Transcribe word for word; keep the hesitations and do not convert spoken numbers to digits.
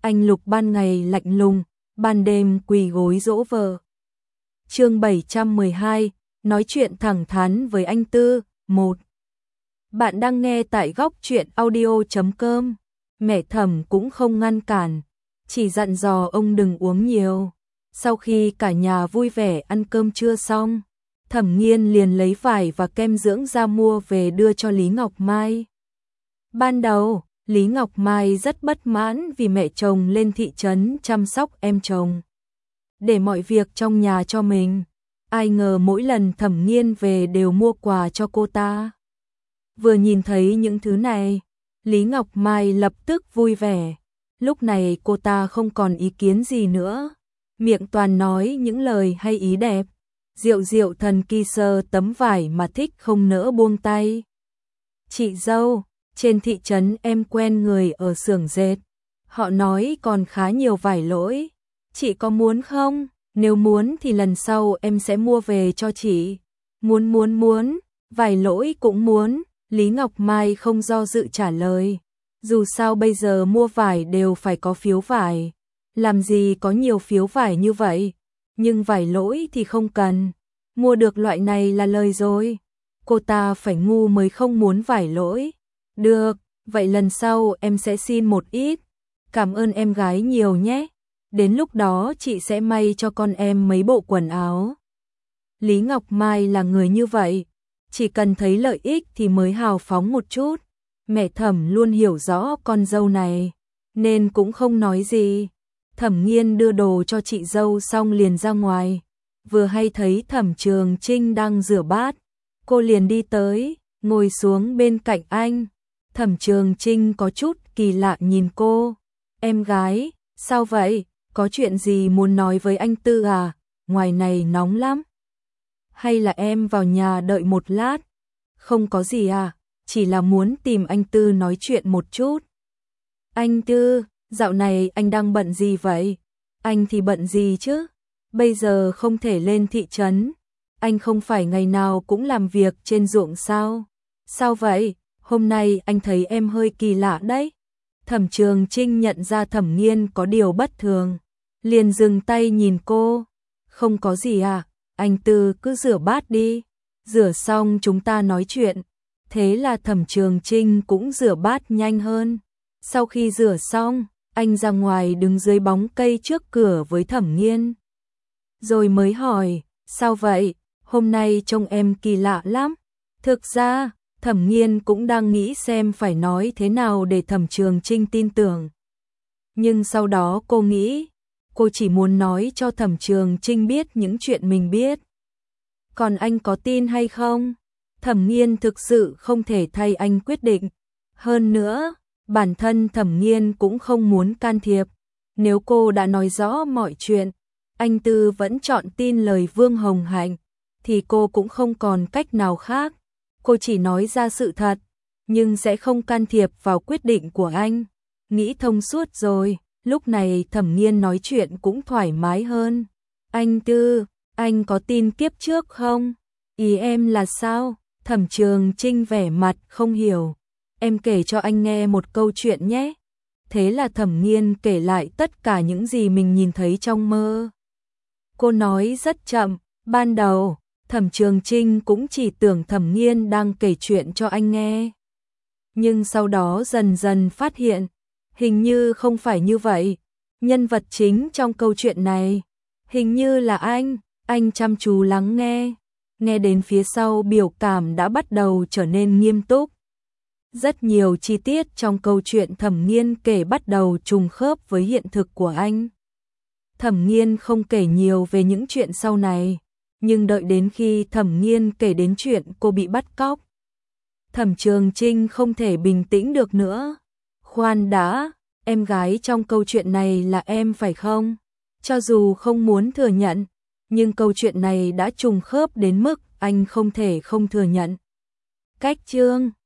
anh Lục ban ngày lạnh lùng, ban đêm quỳ gối dỗ vợ. Chương bảy trăm mười hai, nói chuyện thẳng thắn với anh Tư. Một. Bạn đang nghe tại góc truyện audio chấm com. Mẹ Thẩm cũng không ngăn cản, chỉ dặn dò ông đừng uống nhiều. Sau khi cả nhà vui vẻ ăn cơm trưa xong, Thẩm Nghiên liền lấy vải và kem dưỡng da mua về đưa cho Lý Ngọc Mai. Ban đầu, Lý Ngọc Mai rất bất mãn vì mẹ chồng lên thị trấn chăm sóc em chồng, để mọi việc trong nhà cho mình. Ai ngờ mỗi lần Thẩm Nghiên về đều mua quà cho cô ta. Vừa nhìn thấy những thứ này, Lý Ngọc Mai lập tức vui vẻ. Lúc này cô ta không còn ý kiến gì nữa, miệng toàn nói những lời hay ý đẹp. Diệu diệu thần kỳ sơ tấm vải mà thích không nỡ buông tay. Chị dâu, trên thị trấn em quen người ở xưởng dệt, họ nói còn khá nhiều vải lỗi. Chị có muốn không? Nếu muốn thì lần sau em sẽ mua về cho chị. Muốn muốn muốn, vải lỗi cũng muốn. Lý Ngọc Mai không do dự trả lời. Dù sao bây giờ mua vải đều phải có phiếu vải, làm gì có nhiều phiếu vải như vậy. Nhưng vải lỗi thì không cần, mua được loại này là lời rồi. Cô ta phải ngu mới không muốn vải lỗi. Được, vậy lần sau em sẽ xin một ít. Cảm ơn em gái nhiều nhé. Đến lúc đó chị sẽ may cho con em mấy bộ quần áo. Lý Ngọc Mai là người như vậy, chỉ cần thấy lợi ích thì mới hào phóng một chút. Mẹ Thẩm luôn hiểu rõ con dâu này, nên cũng không nói gì. Thẩm Nghiên đưa đồ cho chị dâu xong liền ra ngoài, vừa hay thấy Thẩm Trường Trinh đang rửa bát, cô liền đi tới, ngồi xuống bên cạnh anh. Thẩm Trường Trinh có chút kỳ lạ nhìn cô. Em gái, sao vậy? Có chuyện gì muốn nói với anh Tư à? Ngoài này nóng lắm. Hay là em vào nhà đợi một lát? Không có gì à, chỉ là muốn tìm anh Tư nói chuyện một chút. Anh Tư, dạo này anh đang bận gì vậy? Anh thì bận gì chứ? Bây giờ không thể lên thị trấn. Anh không phải ngày nào cũng làm việc trên ruộng sao? Sao vậy? Hôm nay anh thấy em hơi kỳ lạ đấy. Thẩm Trường Trinh nhận ra Thẩm Nghiên có điều bất thường, liền dừng tay nhìn cô. Không có gì à, anh Tư cứ rửa bát đi, rửa xong chúng ta nói chuyện. Thế là Thẩm Trường Trinh cũng rửa bát nhanh hơn. Sau khi rửa xong, anh ra ngoài đứng dưới bóng cây trước cửa với Thẩm Nghiên. Rồi mới hỏi, sao vậy, hôm nay trông em kỳ lạ lắm. Thực ra, Thẩm Nghiên cũng đang nghĩ xem phải nói thế nào để Thẩm Trường Trinh tin tưởng. Nhưng sau đó cô nghĩ, cô chỉ muốn nói cho Thẩm Trường Trinh biết những chuyện mình biết. Còn anh có tin hay không? Thẩm Nghiên thực sự không thể thay anh quyết định. Hơn nữa, bản thân Thẩm Nghiên cũng không muốn can thiệp. Nếu cô đã nói rõ mọi chuyện, anh Tư vẫn chọn tin lời Vương Hồng Hạnh, thì cô cũng không còn cách nào khác. Cô chỉ nói ra sự thật, nhưng sẽ không can thiệp vào quyết định của anh. Nghĩ thông suốt rồi, lúc này Thẩm Nghiên nói chuyện cũng thoải mái hơn. Anh Tư, anh có tin kiếp trước không? Ý em là sao? Thẩm Trường Trinh vẻ mặt không hiểu. Em kể cho anh nghe một câu chuyện nhé. Thế là Thẩm Nghiên kể lại tất cả những gì mình nhìn thấy trong mơ. Cô nói rất chậm, ban đầu Thẩm Trường Trinh cũng chỉ tưởng Thẩm Nghiên đang kể chuyện cho anh nghe. Nhưng sau đó dần dần phát hiện, hình như không phải như vậy. Nhân vật chính trong câu chuyện này, hình như là anh. Anh chăm chú lắng nghe, nghe đến phía sau biểu cảm đã bắt đầu trở nên nghiêm túc. Rất nhiều chi tiết trong câu chuyện Thẩm Nghiên kể bắt đầu trùng khớp với hiện thực của anh. Thẩm Nghiên không kể nhiều về những chuyện sau này, nhưng đợi đến khi Thẩm Nghiên kể đến chuyện cô bị bắt cóc, Thẩm Trường Trinh không thể bình tĩnh được nữa. Khoan đã, em gái trong câu chuyện này là em phải không? Cho dù không muốn thừa nhận, nhưng câu chuyện này đã trùng khớp đến mức anh không thể không thừa nhận. Cách chương